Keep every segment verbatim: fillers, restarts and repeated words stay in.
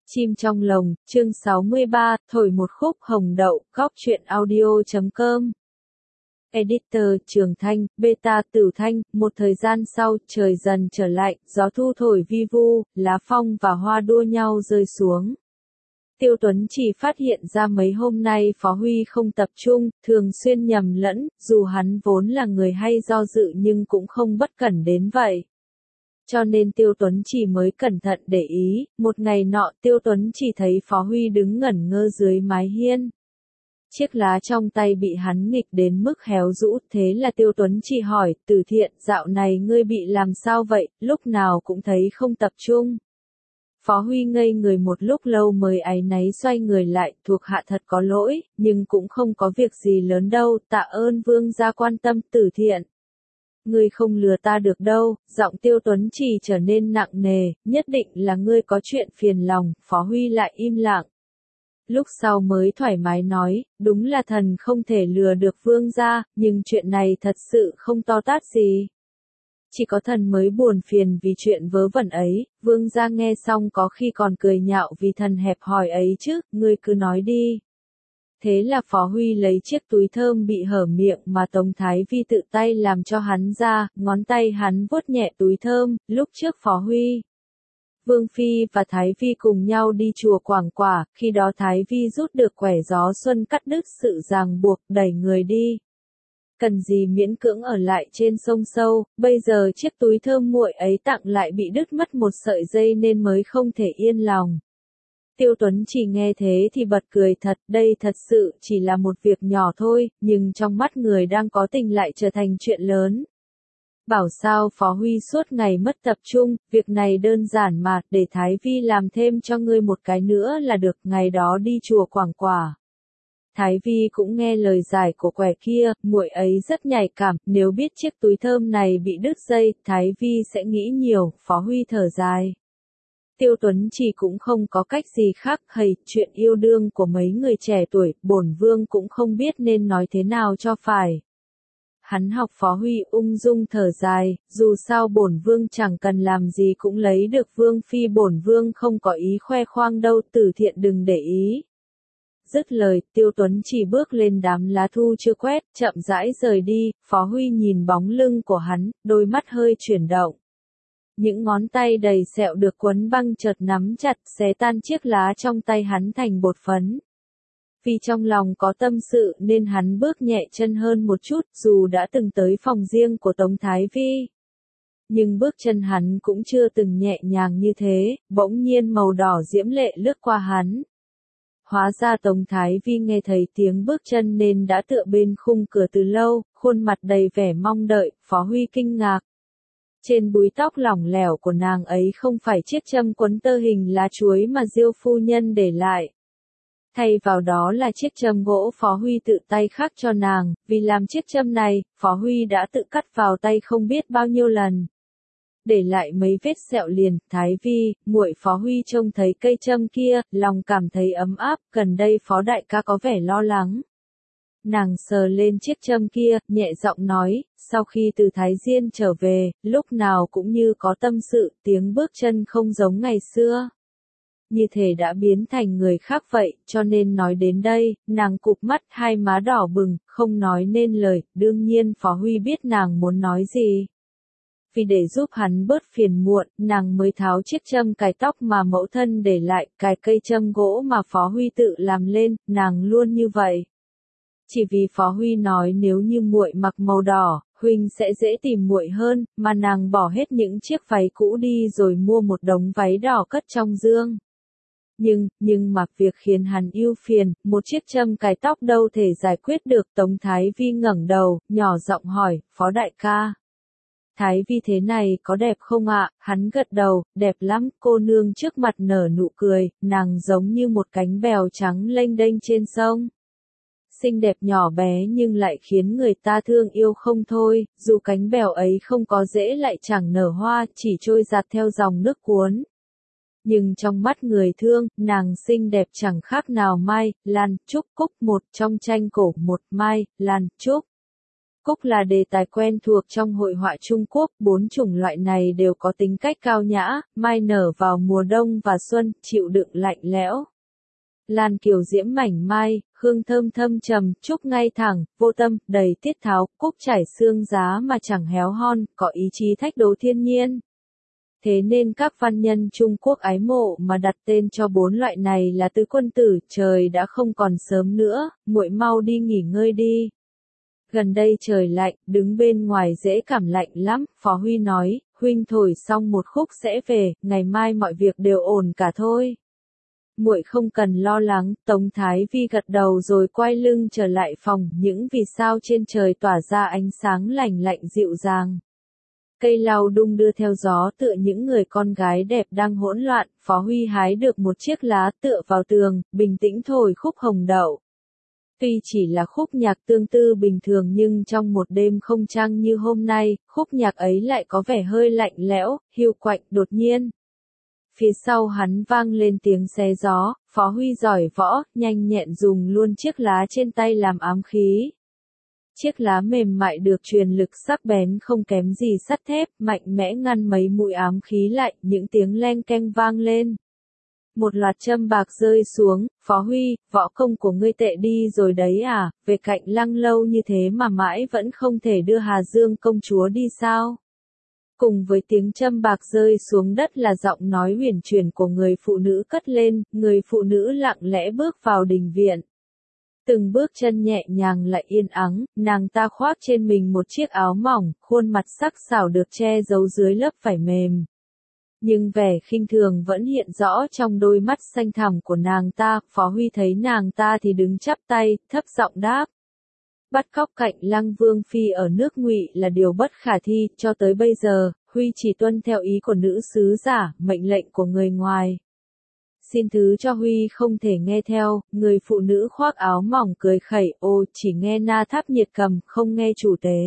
Chim trong lồng, chương sáu mươi ba, thổi một khúc hồng đậu, góc truyện audio chấm com. Editor, Trường Thanh, Beta, Tử Thanh, một thời gian sau, trời dần trở lạnh, gió thu thổi vi vu, lá phong và hoa đua nhau rơi xuống. Tiêu Tuấn chỉ phát hiện ra mấy hôm nay Phó Huy không tập trung, thường xuyên nhầm lẫn, dù hắn vốn là người hay do dự nhưng cũng không bất cẩn đến vậy. Cho nên Tiêu Tuấn chỉ mới cẩn thận để ý, một ngày nọ Tiêu Tuấn chỉ thấy Phó Huy đứng ngẩn ngơ dưới mái hiên. Chiếc lá trong tay bị hắn nghịch đến mức héo rũ, thế là Tiêu Tuấn chỉ hỏi, Từ Thiện, dạo này ngươi bị làm sao vậy, lúc nào cũng thấy không tập trung. Phó Huy ngây người một lúc lâu mới áy náy xoay người lại, thuộc hạ thật có lỗi, nhưng cũng không có việc gì lớn đâu, tạ ơn vương gia quan tâm. Từ Thiện, ngươi không lừa ta được đâu. Giọng Tiêu Tuấn chỉ trở nên nặng nề, nhất định là ngươi có chuyện phiền lòng. Phó Huy lại im lặng. Lúc sau mới thoải mái nói, đúng là thần không thể lừa được vương gia, nhưng chuyện này thật sự không to tát gì. Chỉ có thần mới buồn phiền vì chuyện vớ vẩn ấy. Vương gia nghe xong có khi còn cười nhạo vì thần hẹp hòi ấy chứ, ngươi cứ nói đi. Thế là Phó Huy lấy chiếc túi thơm bị hở miệng mà Tống Thái Vi tự tay làm cho hắn ra, ngón tay hắn vuốt nhẹ túi thơm. Lúc trước Phó Huy, Vương Phi và Thái Vi cùng nhau đi chùa Quảng Quả, khi đó Thái Vi rút được quẻ gió xuân cắt đứt sự ràng buộc, đẩy người đi. Cần gì miễn cưỡng ở lại trên sông sâu, bây giờ chiếc túi thơm nguội ấy tặng lại bị đứt mất một sợi dây nên mới không thể yên lòng. Tiêu Tuấn chỉ nghe thế thì bật cười thật, đây thật sự chỉ là một việc nhỏ thôi, nhưng trong mắt người đang có tình lại trở thành chuyện lớn. Bảo sao Phó Huy suốt ngày mất tập trung, việc này đơn giản mà, để Thái Vi làm thêm cho ngươi một cái nữa là được, ngày đó đi chùa Quảng Quả. Thái Vi cũng nghe lời giải của quẻ kia, muội ấy rất nhạy cảm, nếu biết chiếc túi thơm này bị đứt dây, Thái Vi sẽ nghĩ nhiều. Phó Huy thở dài. Tiêu Tuấn chỉ cũng không có cách gì khác, hầy, chuyện yêu đương của mấy người trẻ tuổi, bổn vương cũng không biết nên nói thế nào cho phải. Hắn học Phó Huy ung dung thở dài, dù sao bổn vương chẳng cần làm gì cũng lấy được vương phi, bổn vương không có ý khoe khoang đâu. Từ Thiện đừng để ý. Dứt lời, Tiêu Tuấn chỉ bước lên đám lá thu chưa quét, chậm rãi rời đi. Phó Huy nhìn bóng lưng của hắn, đôi mắt hơi chuyển động. Những ngón tay đầy sẹo được quấn băng chợt nắm chặt, xé tan chiếc lá trong tay hắn thành bột phấn. Vì trong lòng có tâm sự nên hắn bước nhẹ chân hơn một chút, dù đã từng tới phòng riêng của Tống Thái Vi. Nhưng bước chân hắn cũng chưa từng nhẹ nhàng như thế, bỗng nhiên màu đỏ diễm lệ lướt qua hắn. Hóa ra Tống Thái Vi nghe thấy tiếng bước chân nên đã tựa bên khung cửa từ lâu, khuôn mặt đầy vẻ mong đợi. Phó Huy kinh ngạc. Trên búi tóc lỏng lẻo của nàng ấy không phải chiếc châm quấn tơ hình lá chuối mà Diêu phu nhân để lại. Thay vào đó là chiếc châm gỗ Phó Huy tự tay khắc cho nàng, vì làm chiếc châm này, Phó Huy đã tự cắt vào tay không biết bao nhiêu lần. Để lại mấy vết sẹo liền. Thái Vi, muội Phó Huy trông thấy cây châm kia, lòng cảm thấy ấm áp, gần đây Phó đại ca có vẻ lo lắng. Nàng sờ lên chiếc châm kia, nhẹ giọng nói, sau khi từ Thái Diên trở về, lúc nào cũng như có tâm sự, tiếng bước chân không giống ngày xưa. Như thể đã biến thành người khác vậy, cho nên nói đến đây, nàng cụp mắt, hai má đỏ bừng, không nói nên lời. Đương nhiên Phó Huy biết nàng muốn nói gì. Vì để giúp hắn bớt phiền muộn, nàng mới tháo chiếc châm cài tóc mà mẫu thân để lại, cài cây châm gỗ mà Phó Huy tự làm lên, nàng luôn như vậy. Chỉ vì Phó Huy nói nếu như muội mặc màu đỏ, huynh sẽ dễ tìm muội hơn, mà nàng bỏ hết những chiếc váy cũ đi rồi mua một đống váy đỏ cất trong dương. Nhưng, nhưng mà việc khiến hắn ưu phiền, một chiếc châm cài tóc đâu thể giải quyết được. Tống Thái Vi ngẩng đầu, nhỏ giọng hỏi, Phó đại ca. Thái Vi thế này có đẹp không ạ? Hắn gật đầu, đẹp lắm. Cô nương trước mặt nở nụ cười, nàng giống như một cánh bèo trắng lênh đênh trên sông. Xinh đẹp nhỏ bé nhưng lại khiến người ta thương yêu không thôi, dù cánh bèo ấy không có rễ lại chẳng nở hoa, chỉ trôi giạt theo dòng nước cuốn. Nhưng trong mắt người thương, nàng xinh đẹp chẳng khác nào Mai, Lan, Trúc, Cúc, một trong tranh cổ, một Mai, Lan, Trúc. Cúc là đề tài quen thuộc trong hội họa Trung Quốc, bốn chủng loại này đều có tính cách cao nhã, mai nở vào mùa đông và xuân, chịu đựng lạnh lẽo. Lan kiều diễm mảnh mai, hương thơm thâm trầm, trúc ngay thẳng, vô tâm, đầy tiết tháo, cúc trải xương giá mà chẳng héo hon, có ý chí thách đố thiên nhiên. Thế nên các văn nhân Trung Quốc ái mộ mà đặt tên cho bốn loại này là tứ quân tử, trời đã không còn sớm nữa, muội mau đi nghỉ ngơi đi. Gần đây trời lạnh, đứng bên ngoài dễ cảm lạnh lắm, Phó Huy nói, huynh thổi xong một khúc sẽ về, ngày mai mọi việc đều ổn cả thôi. Muội không cần lo lắng, Tống Thái Vi gật đầu rồi quay lưng trở lại phòng, những vì sao trên trời tỏa ra ánh sáng lành lạnh dịu dàng. Cây lau đung đưa theo gió tựa những người con gái đẹp đang hỗn loạn, Phó Huy hái được một chiếc lá tựa vào tường, bình tĩnh thổi khúc hồng đậu. Tuy chỉ là khúc nhạc tương tư bình thường nhưng trong một đêm không trăng như hôm nay, khúc nhạc ấy lại có vẻ hơi lạnh lẽo, hiu quạnh, đột nhiên. Phía sau hắn vang lên tiếng xé gió, Phó Huy giỏi võ, nhanh nhẹn dùng luôn chiếc lá trên tay làm ám khí. Chiếc lá mềm mại được truyền lực sắc bén không kém gì sắt thép, mạnh mẽ ngăn mấy mũi ám khí lại, những tiếng leng keng vang lên. Một loạt châm bạc rơi xuống, Phó Huy, võ công của ngươi tệ đi rồi đấy à, về cạnh lăng lâu như thế mà mãi vẫn không thể đưa Hà Dương công chúa đi sao? Cùng với tiếng châm bạc rơi xuống đất là giọng nói huyền chuyển của người phụ nữ cất lên, người phụ nữ lặng lẽ bước vào đình viện. Từng bước chân nhẹ nhàng lại yên ắng, nàng ta khoác trên mình một chiếc áo mỏng, khuôn mặt sắc sảo được che giấu dưới lớp vải mềm. Nhưng vẻ khinh thường vẫn hiện rõ trong đôi mắt xanh thẳm của nàng ta, Phó Huy thấy nàng ta thì đứng chắp tay, thấp giọng đáp. Bắt cóc cạnh Lăng Vương Phi ở nước Ngụy là điều bất khả thi, cho tới bây giờ, Huy chỉ tuân theo ý của nữ sứ giả, mệnh lệnh của người ngoài. Xin thứ cho Huy không thể nghe theo, người phụ nữ khoác áo mỏng cười khẩy, ô, chỉ nghe na tháp nhiệt cầm, không nghe chủ tế.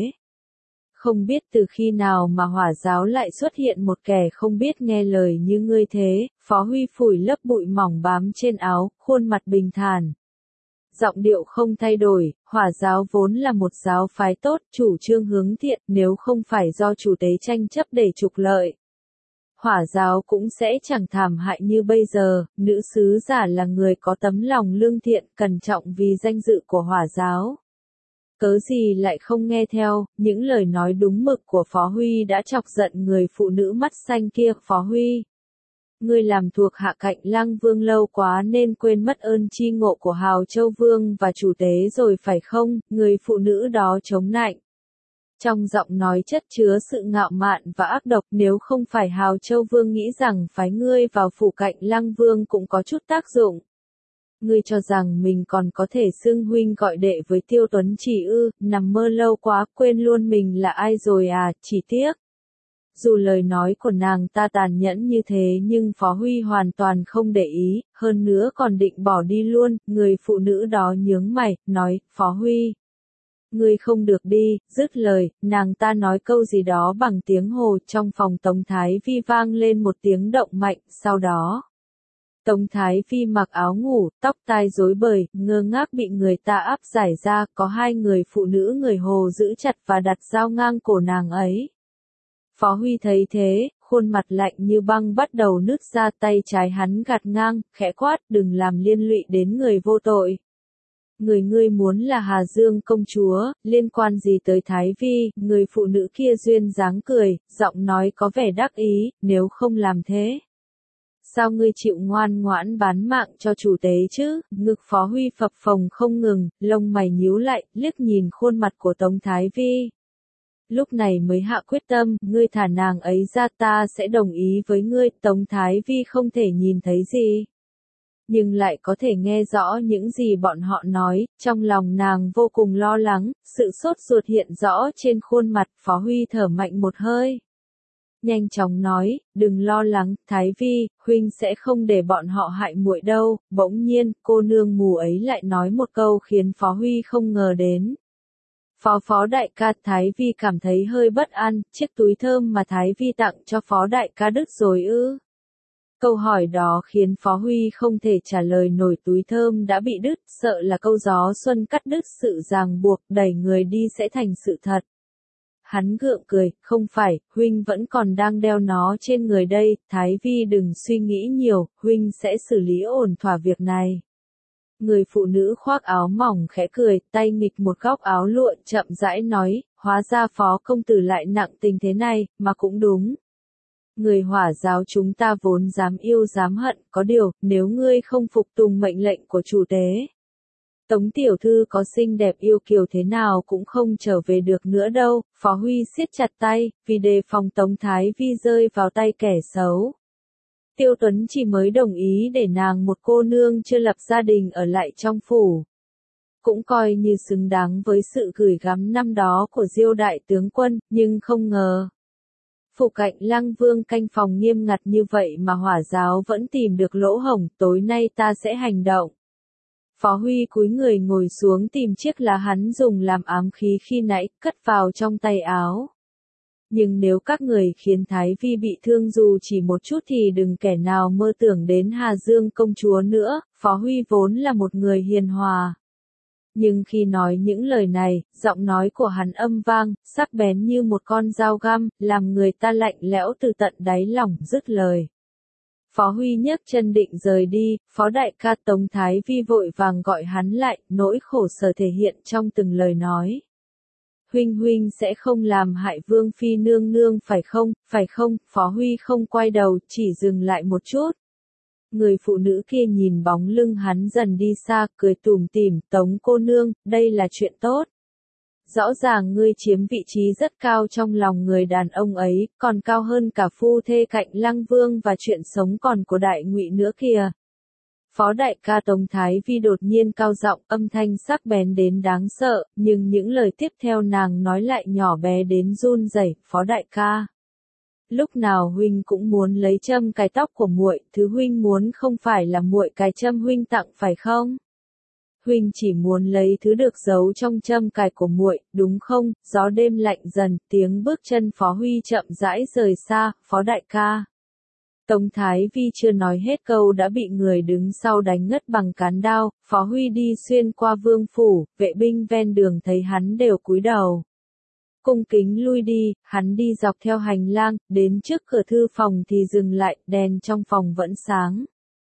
Không biết từ khi nào mà Hỏa giáo lại xuất hiện một kẻ không biết nghe lời như ngươi thế, Phó Huy phủi lớp bụi mỏng bám trên áo, khuôn mặt bình thản. Giọng điệu không thay đổi, Hỏa giáo vốn là một giáo phái tốt, chủ trương hướng thiện, nếu không phải do chủ tế tranh chấp để trục lợi. Hỏa giáo cũng sẽ chẳng thảm hại như bây giờ, nữ sứ giả là người có tấm lòng lương thiện, cẩn trọng vì danh dự của Hỏa giáo. Cớ gì lại không nghe theo, những lời nói đúng mực của Phó Huy đã chọc giận người phụ nữ mắt xanh kia, Phó Huy. Ngươi làm thuộc hạ cạnh Lăng Vương lâu quá nên quên mất ơn chi ngộ của Hào Châu Vương và chủ tế rồi phải không, người phụ nữ đó chống nạnh. Trong giọng nói chất chứa sự ngạo mạn và ác độc, nếu không phải Hào Châu Vương nghĩ rằng phái ngươi vào phủ cạnh Lăng Vương cũng có chút tác dụng. Ngươi cho rằng mình còn có thể xưng huynh gọi đệ với Tiêu Tuấn Chỉ ư, nằm mơ lâu quá, quên luôn mình là ai rồi à, chỉ tiếc. Dù lời nói của nàng ta tàn nhẫn như thế nhưng Phó Huy hoàn toàn không để ý, hơn nữa còn định bỏ đi luôn, người phụ nữ đó nhướng mày, nói, Phó Huy. Ngươi không được đi, dứt lời, nàng ta nói câu gì đó bằng tiếng Hồ, trong phòng Tống Thái Vi vang lên một tiếng động mạnh, sau đó. Tống Thái Phi mặc áo ngủ, tóc tai rối bời, ngơ ngác bị người ta áp giải ra, có hai người phụ nữ người Hồ giữ chặt và đặt dao ngang cổ nàng ấy. Phó Huy thấy thế, khuôn mặt lạnh như băng bắt đầu nứt ra, tay trái hắn gạt ngang, khẽ quát, đừng làm liên lụy đến người vô tội. Người ngươi muốn là Hà Dương công chúa, liên quan gì tới Thái Vi, người phụ nữ kia duyên dáng cười, giọng nói có vẻ đắc ý, nếu không làm thế. Sao ngươi chịu ngoan ngoãn bán mạng cho chủ tế chứ, ngực Phó Huy phập phồng không ngừng, lông mày nhíu lại, liếc nhìn khuôn mặt của Tống Thái Vi. Lúc này mới hạ quyết tâm, ngươi thả nàng ấy ra ta sẽ đồng ý với ngươi, Tống Thái Vi không thể nhìn thấy gì. Nhưng lại có thể nghe rõ những gì bọn họ nói, trong lòng nàng vô cùng lo lắng, sự sốt ruột hiện rõ trên khuôn mặt, Phó Huy thở mạnh một hơi. Nhanh chóng nói, đừng lo lắng, Thái Vi, huynh sẽ không để bọn họ hại muội đâu, bỗng nhiên, cô nương mù ấy lại nói một câu khiến Phó Huy không ngờ đến. Phó Phó đại ca, Thái Vi cảm thấy hơi bất an, chiếc túi thơm mà Thái Vi tặng cho Phó đại ca đứt rồi ư. Câu hỏi đó khiến Phó Huy không thể trả lời nổi, túi thơm đã bị đứt, sợ là câu gió xuân cắt đứt sự ràng buộc, đẩy người đi sẽ thành sự thật. Hắn gượng cười, không phải, huynh vẫn còn đang đeo nó trên người đây, Thái Vi đừng suy nghĩ nhiều, huynh sẽ xử lý ổn thỏa việc này. Người phụ nữ khoác áo mỏng khẽ cười, tay nghịch một góc áo lụa chậm rãi nói, hóa ra Phó công tử lại nặng tình thế này, mà cũng đúng. Người Hỏa giáo chúng ta vốn dám yêu dám hận, có điều, nếu ngươi không phục tùng mệnh lệnh của chủ tế. Tống tiểu thư có xinh đẹp yêu kiều thế nào cũng không trở về được nữa đâu, Phó Huy siết chặt tay, vì đề phòng Tống Thái Vi rơi vào tay kẻ xấu. Tiêu Tuấn chỉ mới đồng ý để nàng một cô nương chưa lập gia đình ở lại trong phủ. Cũng coi như xứng đáng với sự gửi gắm năm đó của Diêu đại tướng quân, nhưng không ngờ. Phủ cạnh Lăng Vương canh phòng nghiêm ngặt như vậy mà Hỏa giáo vẫn tìm được lỗ hổng, tối nay ta sẽ hành động. Phó Huy cúi người ngồi xuống tìm chiếc lá hắn dùng làm ám khí khi nãy, cất vào trong tay áo. Nhưng nếu các người khiến Thái Vi bị thương dù chỉ một chút thì đừng kẻ nào mơ tưởng đến Hà Dương công chúa nữa, Phó Huy vốn là một người hiền hòa. Nhưng khi nói những lời này, giọng nói của hắn âm vang, sắc bén như một con dao găm, làm người ta lạnh lẽo từ tận đáy lòng, dứt lời. Phó Huy nhấc chân định rời đi, Phó đại ca Tống Thái Vi vội vàng gọi hắn lại, nỗi khổ sở thể hiện trong từng lời nói. Huynh huynh sẽ không làm hại Vương Phi nương nương phải không, phải không, Phó Huy không quay đầu, chỉ dừng lại một chút. Người phụ nữ kia nhìn bóng lưng hắn dần đi xa, cười tủm tỉm, Tống cô nương, đây là chuyện tốt. Rõ ràng ngươi chiếm vị trí rất cao trong lòng người đàn ông ấy, còn cao hơn cả phu thê cạnh Lăng Vương và chuyện sống còn của Đại Ngụy nữa kìa. Phó đại ca Tống Thái Vi đột nhiên cao giọng, âm thanh sắc bén đến đáng sợ, nhưng những lời tiếp theo nàng nói lại nhỏ bé đến run rẩy, Phó đại ca. Lúc nào huynh cũng muốn lấy châm cài tóc của muội, thứ huynh muốn không phải là muội cài châm huynh tặng phải không? Huynh chỉ muốn lấy thứ được giấu trong châm cài của muội, đúng không? Gió đêm lạnh dần, tiếng bước chân Phó Huy chậm rãi rời xa, Phó đại ca. Tống Thái Vi chưa nói hết câu đã bị người đứng sau đánh ngất bằng cán đao, Phó Huy đi xuyên qua vương phủ, vệ binh ven đường thấy hắn đều cúi đầu. Cung kính lui đi, hắn đi dọc theo hành lang, đến trước cửa thư phòng thì dừng lại, đèn trong phòng vẫn sáng.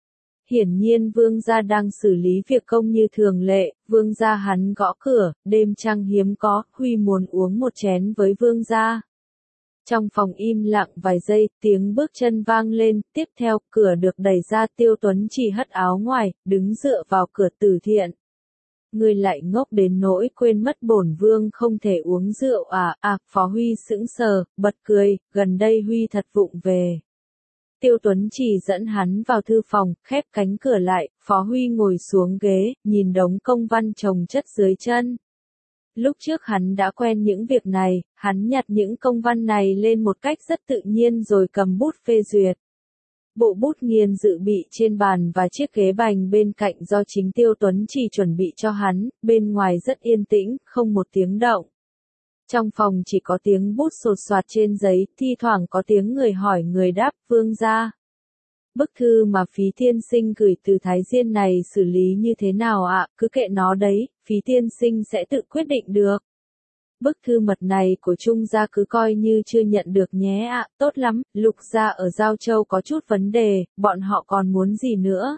Hiển nhiên vương gia đang xử lý việc công như thường lệ, vương gia hắn gõ cửa, đêm trăng hiếm có, Huy muốn uống một chén với vương gia. Trong phòng im lặng vài giây, tiếng bước chân vang lên, tiếp theo, cửa được đẩy ra, Tiêu Tuấn chỉ hất áo ngoài, đứng dựa vào cửa Tử Thiện. Ngươi lại ngốc đến nỗi quên mất bổn vương không thể uống rượu à, à, Phó Huy sững sờ, bật cười, gần đây Huy thật vụng về. Tiêu Tuấn chỉ dẫn hắn vào thư phòng, khép cánh cửa lại, Phó Huy ngồi xuống ghế, nhìn đống công văn chồng chất dưới chân. Lúc trước hắn đã quen những việc này, hắn nhặt những công văn này lên một cách rất tự nhiên rồi cầm bút phê duyệt. Bộ bút nghiền dự bị trên bàn và chiếc ghế bành bên cạnh do chính Tiêu Tuấn chỉ chuẩn bị cho hắn, bên ngoài rất yên tĩnh, không một tiếng động. Trong phòng chỉ có tiếng bút sột soạt trên giấy, thi thoảng có tiếng người hỏi người đáp, vương gia. Bức thư mà Phí Tiên Sinh gửi từ Thái Diên này xử lý như thế nào ạ, cứ kệ nó đấy, Phí Tiên Sinh sẽ tự quyết định được. Bức thư mật này của Trung gia cứ coi như chưa nhận được nhé ạ, tốt lắm, Lục gia ở Giao Châu có chút vấn đề, bọn họ còn muốn gì nữa?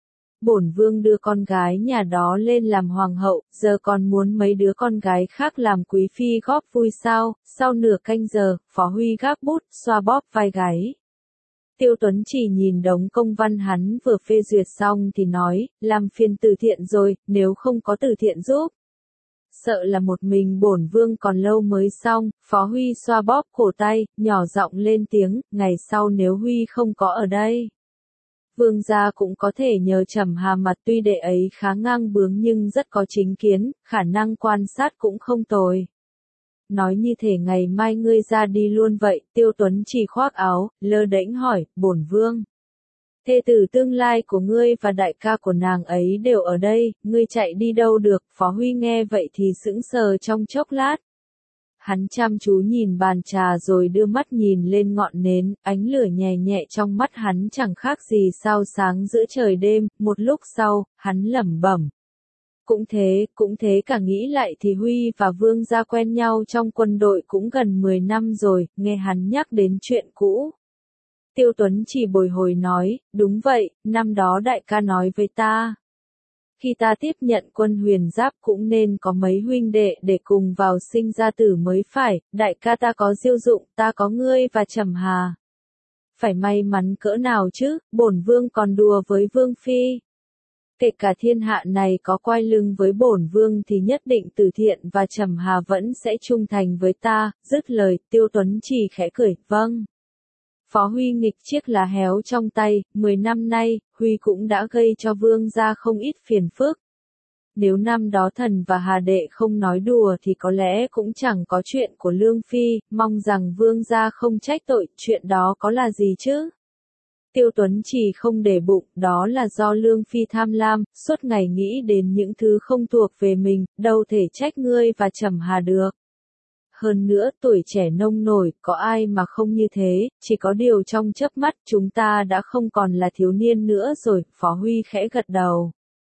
Bổn vương đưa con gái nhà đó lên làm hoàng hậu, giờ còn muốn mấy đứa con gái khác làm quý phi góp vui sao? Sau nửa canh giờ, Phó Huy gác bút, xoa bóp vai gáy. Tiêu Tuấn chỉ nhìn đống công văn hắn vừa phê duyệt xong thì nói, làm phiền Từ Thiện rồi, nếu không có Từ Thiện giúp. Sợ là một mình bổn vương còn lâu mới xong, Phó Huy xoa bóp cổ tay, nhỏ giọng lên tiếng, ngày sau nếu Huy không có ở đây. Vương gia cũng có thể nhờ Trầm Hà mặt, tuy đệ ấy khá ngang bướng nhưng rất có chính kiến, khả năng quan sát cũng không tồi. Nói như thể ngày mai ngươi ra đi luôn vậy, Tiêu Tuấn chỉ khoác áo, lơ đễnh hỏi, bổn vương. Thê tử tương lai của ngươi và đại ca của nàng ấy đều ở đây, ngươi chạy đi đâu được, Phó Huy nghe vậy thì sững sờ trong chốc lát. hắn chăm chú nhìn bàn trà rồi đưa mắt nhìn lên ngọn nến, ánh lửa nhẹ nhẹ trong mắt hắn chẳng khác gì sao sáng giữa trời đêm, một lúc sau, hắn lẩm bẩm. Cũng thế, cũng thế cả nghĩ lại thì Huy và Vương gia quen nhau trong quân đội cũng gần mười năm rồi, nghe hắn nhắc đến chuyện cũ. Tiêu Tuấn chỉ bồi hồi nói, đúng vậy, năm đó đại ca nói với ta. Khi ta tiếp nhận quân huyền giáp cũng nên có mấy huynh đệ để cùng vào sinh ra tử mới phải, đại ca ta có Diêu Dụng, ta có ngươi và Trầm Hà. Phải may mắn cỡ nào chứ, bổn vương còn đùa với Vương Phi. Kể cả thiên hạ này có quay lưng với bổn vương thì nhất định Từ Thiện và Trầm Hà vẫn sẽ trung thành với ta, dứt lời, Tiêu Tuấn chỉ khẽ cười, vâng. Phó Huy nghịch chiếc lá héo trong tay, mười năm nay, Huy cũng đã gây cho vương gia không ít phiền phức. Nếu năm đó thần và Hà đệ không nói đùa thì có lẽ cũng chẳng có chuyện của Lương Phi, mong rằng vương gia không trách tội, chuyện đó có là gì chứ? Tiêu Tuấn chỉ không để bụng, đó là do Lương Phi tham lam, suốt ngày nghĩ đến những thứ không thuộc về mình, đâu thể trách ngươi và Trầm Hà được. Hơn nữa tuổi trẻ nông nổi, có ai mà không như thế, chỉ có điều trong chớp mắt chúng ta đã không còn là thiếu niên nữa rồi, Phó Huy khẽ gật đầu.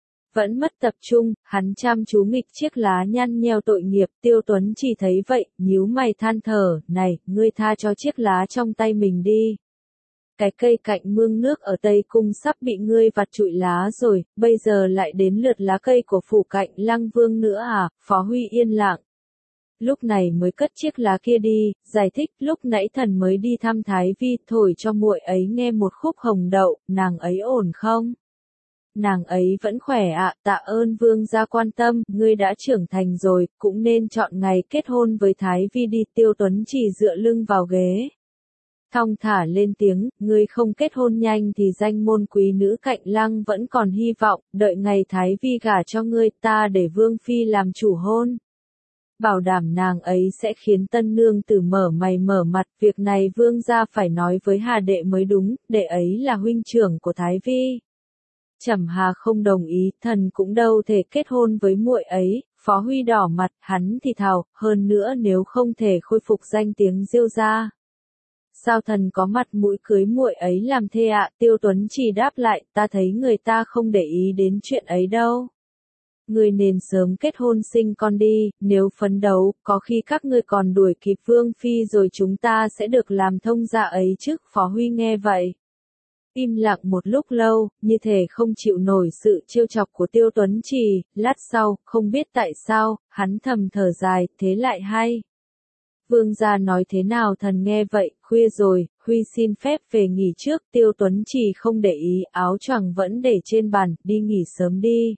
Vẫn mất tập trung, hắn chăm chú nghịch chiếc lá nhăn nheo tội nghiệp, Tiêu Tuấn chỉ thấy vậy, nhíu mày than thở, này, ngươi tha cho chiếc lá trong tay mình đi. Cái cây cạnh mương nước ở Tây Cung sắp bị ngươi vặt trụi lá rồi, bây giờ lại đến lượt lá cây của phủ cạnh Lăng Vương nữa à, Phó Huy yên lặng. Lúc này mới cất chiếc lá kia đi, giải thích lúc nãy thần mới đi thăm Thái Vi thổi cho muội ấy nghe một khúc hồng đậu, nàng ấy ổn không? Nàng ấy vẫn khỏe ạ, tạ ơn vương gia quan tâm, ngươi đã trưởng thành rồi, cũng nên chọn ngày kết hôn với Thái Vi đi. Tiêu Tuấn chỉ dựa lưng vào ghế. Thong thả lên tiếng, ngươi không kết hôn nhanh thì danh môn quý nữ cạnh Lăng vẫn còn hy vọng, đợi ngày Thái Vi gả cho ngươi ta để Vương Phi làm chủ hôn. Bảo đảm nàng ấy sẽ khiến tân nương tử mở mày mở mặt, việc này vương gia phải nói với Hà đệ mới đúng, đệ ấy là huynh trưởng của Thái Vi. Trầm Hà không đồng ý, thần cũng đâu thể kết hôn với muội ấy. Phó Huy đỏ mặt, hắn thì thào, hơn nữa nếu không thể khôi phục danh tiếng Diêu gia. Sao thần có mặt mũi cưới muội ấy làm thê ạ? Tiêu Tuấn chỉ đáp lại, ta thấy người ta không để ý đến chuyện ấy đâu. Ngươi nên sớm kết hôn sinh con đi, nếu phấn đấu, có khi các ngươi còn đuổi kịp Vương Phi rồi chúng ta sẽ được làm thông gia ấy chứ. Phó Huy nghe vậy. Im lặng một lúc lâu, như thể không chịu nổi sự trêu chọc của Tiêu Tuấn Trì, lát sau, không biết tại sao, hắn thầm thở dài, thế lại hay. Vương gia nói thế nào thần nghe vậy, khuya rồi, Huy xin phép về nghỉ trước, Tiêu Tuấn Trì không để ý, áo choàng vẫn để trên bàn, đi nghỉ sớm đi.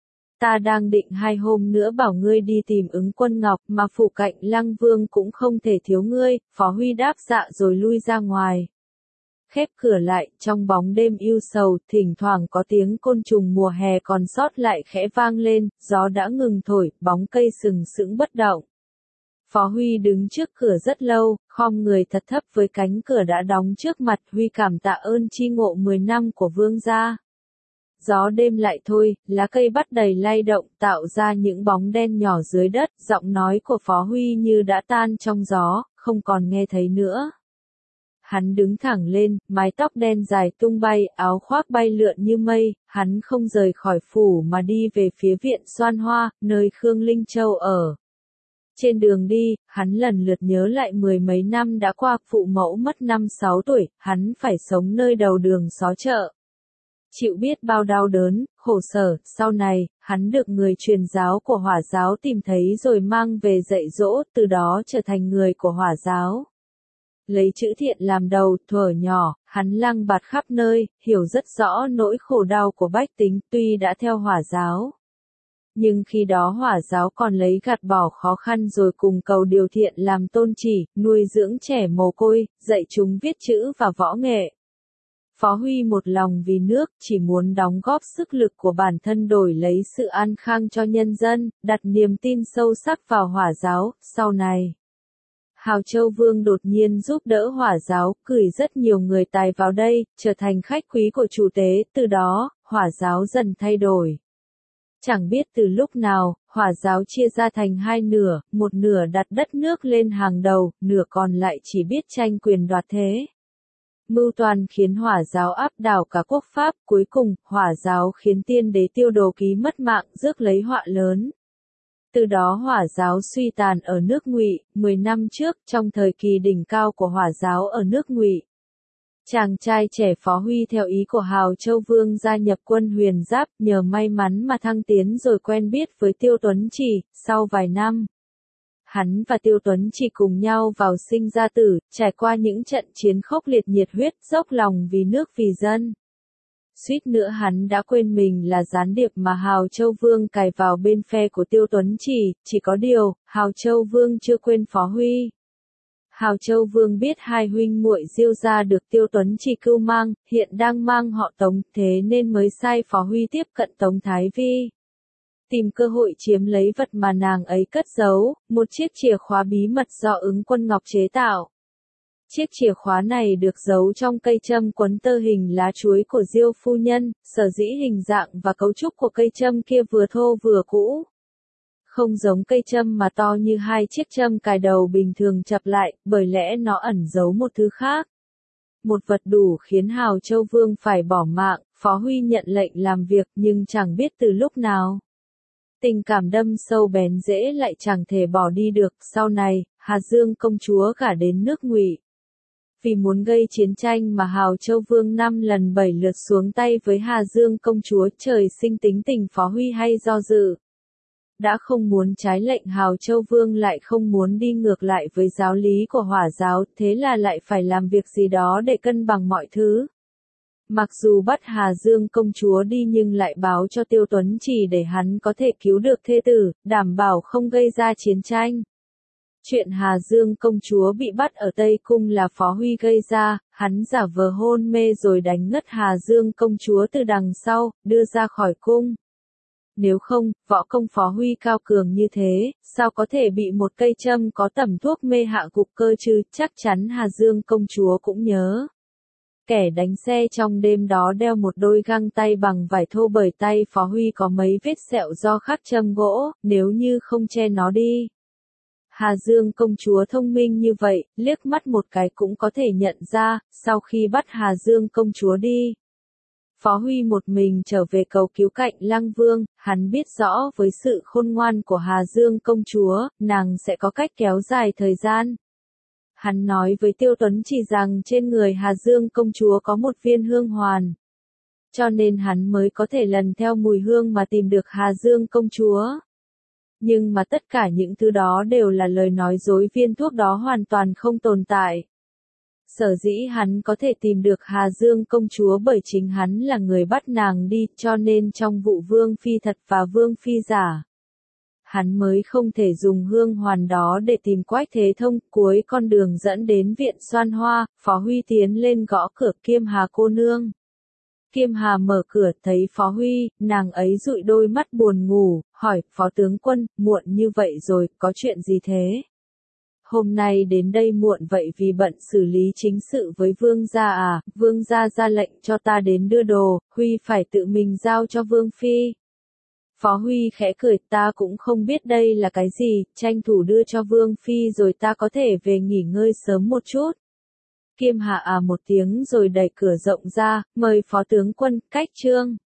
Ta đang định hai hôm nữa bảo ngươi đi tìm ứng quân ngọc mà phủ cạnh Lăng Vương cũng không thể thiếu ngươi, Phó Huy đáp dạ rồi lui ra ngoài. Khép cửa lại, trong bóng đêm yêu sầu, thỉnh thoảng có tiếng côn trùng mùa hè còn sót lại khẽ vang lên, gió đã ngừng thổi, bóng cây sừng sững bất động. Phó Huy đứng trước cửa rất lâu, khom người thật thấp với cánh cửa đã đóng trước mặt, Huy cảm tạ ơn chi ngộ mười năm của vương gia. Gió đêm lại thôi, lá cây bắt đầy lay động, tạo ra những bóng đen nhỏ dưới đất, giọng nói của Phó Huy như đã tan trong gió, không còn nghe thấy nữa. Hắn đứng thẳng lên, mái tóc đen dài tung bay, áo khoác bay lượn như mây, hắn không rời khỏi phủ mà đi về phía viện Xoan Hoa, nơi Khương Linh Châu ở. Trên đường đi, hắn lần lượt nhớ lại mười mấy năm đã qua, phụ mẫu mất năm sáu tuổi, hắn phải sống nơi đầu đường xó chợ. Chịu biết bao đau đớn, khổ sở, sau này, hắn được người truyền giáo của Hỏa giáo tìm thấy rồi mang về dạy dỗ, từ đó trở thành người của Hỏa giáo. Lấy chữ thiện làm đầu, thuở nhỏ, hắn lăng bạt khắp nơi, hiểu rất rõ nỗi khổ đau của bách tính, tuy đã theo Hỏa giáo. Nhưng khi đó Hỏa giáo còn lấy gạt bỏ khó khăn rồi cùng cầu điều thiện làm tôn chỉ, nuôi dưỡng trẻ mồ côi, dạy chúng viết chữ và võ nghệ. Phó Huy một lòng vì nước, chỉ muốn đóng góp sức lực của bản thân đổi lấy sự an khang cho nhân dân, đặt niềm tin sâu sắc vào Hỏa giáo. Sau này, Hào Châu Vương đột nhiên giúp đỡ Hỏa giáo, cử rất nhiều người tài vào đây, trở thành khách quý của chủ tế, từ đó, Hỏa giáo dần thay đổi. Chẳng biết từ lúc nào, Hỏa giáo chia ra thành hai nửa, một nửa đặt đất nước lên hàng đầu, nửa còn lại chỉ biết tranh quyền đoạt thế. Mưu toàn khiến Hỏa giáo áp đảo cả quốc Pháp, cuối cùng, Hỏa giáo khiến tiên đế Tiêu Đồ Ký mất mạng, rước lấy họa lớn. Từ đó Hỏa giáo suy tàn ở nước Ngụy, mười năm trước, trong thời kỳ đỉnh cao của Hỏa giáo ở nước Ngụy. Chàng trai trẻ Phó Huy theo ý của Hào Châu Vương gia nhập quân Huyền Giáp, nhờ may mắn mà thăng tiến rồi quen biết với Tiêu Tuấn Chỉ, sau vài năm. Hắn và Tiêu Tuấn Chỉ cùng nhau vào sinh ra tử, trải qua những trận chiến khốc liệt nhiệt huyết, dốc lòng vì nước vì dân. Suýt nữa hắn đã quên mình là gián điệp mà Hào Châu Vương cài vào bên phe của Tiêu Tuấn Chỉ, chỉ có điều, Hào Châu Vương chưa quên Phó Huy. Hào Châu Vương biết hai huynh muội Diêu gia được Tiêu Tuấn Chỉ cưu mang, hiện đang mang họ Tống, thế nên mới sai Phó Huy tiếp cận Tống Thái Vi. Tìm cơ hội chiếm lấy vật mà nàng ấy cất giấu, một chiếc chìa khóa bí mật do ứng quân ngọc chế tạo. Chiếc chìa khóa này được giấu trong cây châm quấn tơ hình lá chuối của Diêu phu nhân, sở dĩ hình dạng và cấu trúc của cây châm kia vừa thô vừa cũ. Không giống cây châm mà to như hai chiếc châm cài đầu bình thường chập lại, bởi lẽ nó ẩn giấu một thứ khác. Một vật đủ khiến Hào Châu Vương phải bỏ mạng, Phó Huy nhận lệnh làm việc nhưng chẳng biết từ lúc nào. Tình cảm đâm sâu bén rễ lại chẳng thể bỏ đi được, sau này, Hà Dương công chúa gả đến nước Ngụy. Vì muốn gây chiến tranh mà Hào Châu Vương năm lần bảy lượt xuống tay với Hà Dương công chúa, trời sinh tính tình Phó Huy hay do dự. Đã không muốn trái lệnh Hào Châu Vương lại không muốn đi ngược lại với giáo lý của Hỏa giáo, thế là lại phải làm việc gì đó để cân bằng mọi thứ. Mặc dù bắt Hà Dương công chúa đi nhưng lại báo cho Tiêu Tuấn Chỉ để hắn có thể cứu được thê tử, đảm bảo không gây ra chiến tranh. Chuyện Hà Dương công chúa bị bắt ở Tây Cung là Phó Huy gây ra, hắn giả vờ hôn mê rồi đánh ngất Hà Dương công chúa từ đằng sau, đưa ra khỏi cung. Nếu không, võ công Phó Huy cao cường như thế, sao có thể bị một cây châm có tẩm thuốc mê hạ gục cơ chứ, chắc chắn Hà Dương công chúa cũng nhớ. Kẻ đánh xe trong đêm đó đeo một đôi găng tay bằng vải thô bởi tay Phó Huy có mấy vết sẹo do khắc châm gỗ, nếu như không che nó đi. Hà Dương công chúa thông minh như vậy, liếc mắt một cái cũng có thể nhận ra, sau khi bắt Hà Dương công chúa đi. Phó Huy một mình trở về cầu cứu cạnh Lăng Vương, hắn biết rõ với sự khôn ngoan của Hà Dương công chúa, nàng sẽ có cách kéo dài thời gian. Hắn nói với Tiêu Tuấn Chỉ rằng trên người Hà Dương công chúa có một viên hương hoàn. Cho nên hắn mới có thể lần theo mùi hương mà tìm được Hà Dương công chúa. Nhưng mà tất cả những thứ đó đều là lời nói dối, viên thuốc đó hoàn toàn không tồn tại. Sở dĩ hắn có thể tìm được Hà Dương công chúa bởi chính hắn là người bắt nàng đi, cho nên trong vụ Vương Phi thật và Vương Phi giả, hắn mới không thể dùng hương hoàn đó để tìm Quách Thế Thông. Cuối con đường dẫn đến viện Xoan Hoa, Phó Huy tiến lên gõ cửa Kiêm Hà cô nương. Kiêm Hà mở cửa thấy Phó Huy, nàng ấy dụi đôi mắt buồn ngủ, hỏi, Phó tướng quân, muộn như vậy rồi, có chuyện gì thế? Hôm nay đến đây muộn vậy vì bận xử lý chính sự với Vương gia à, Vương gia ra lệnh cho ta đến đưa đồ, Huy phải tự mình giao cho Vương Phi. Phó Huy khẽ cười, ta cũng không biết đây là cái gì, tranh thủ đưa cho Vương Phi rồi ta có thể về nghỉ ngơi sớm một chút. Kiêm Hạ à một tiếng rồi đẩy cửa rộng ra, mời Phó tướng quân, cách trương.